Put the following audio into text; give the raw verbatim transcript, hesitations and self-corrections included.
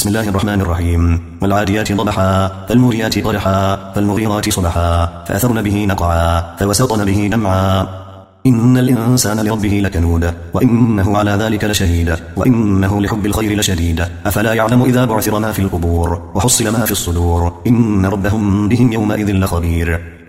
بسم الله الرحمن الرحيم. والعاديات ضبحا فالموريات قدحا فالمغيرات صبحا فأثرن به نقعا فوسطن به جمعا إن الإنسان لربه لكنود وإنه على ذلك لشهيد وإنه لحب الخير لشديد أفلا يعلم إذا بعثر ما في القبور وحصل ما في الصدور إن ربهم بهم يومئذ لخبير.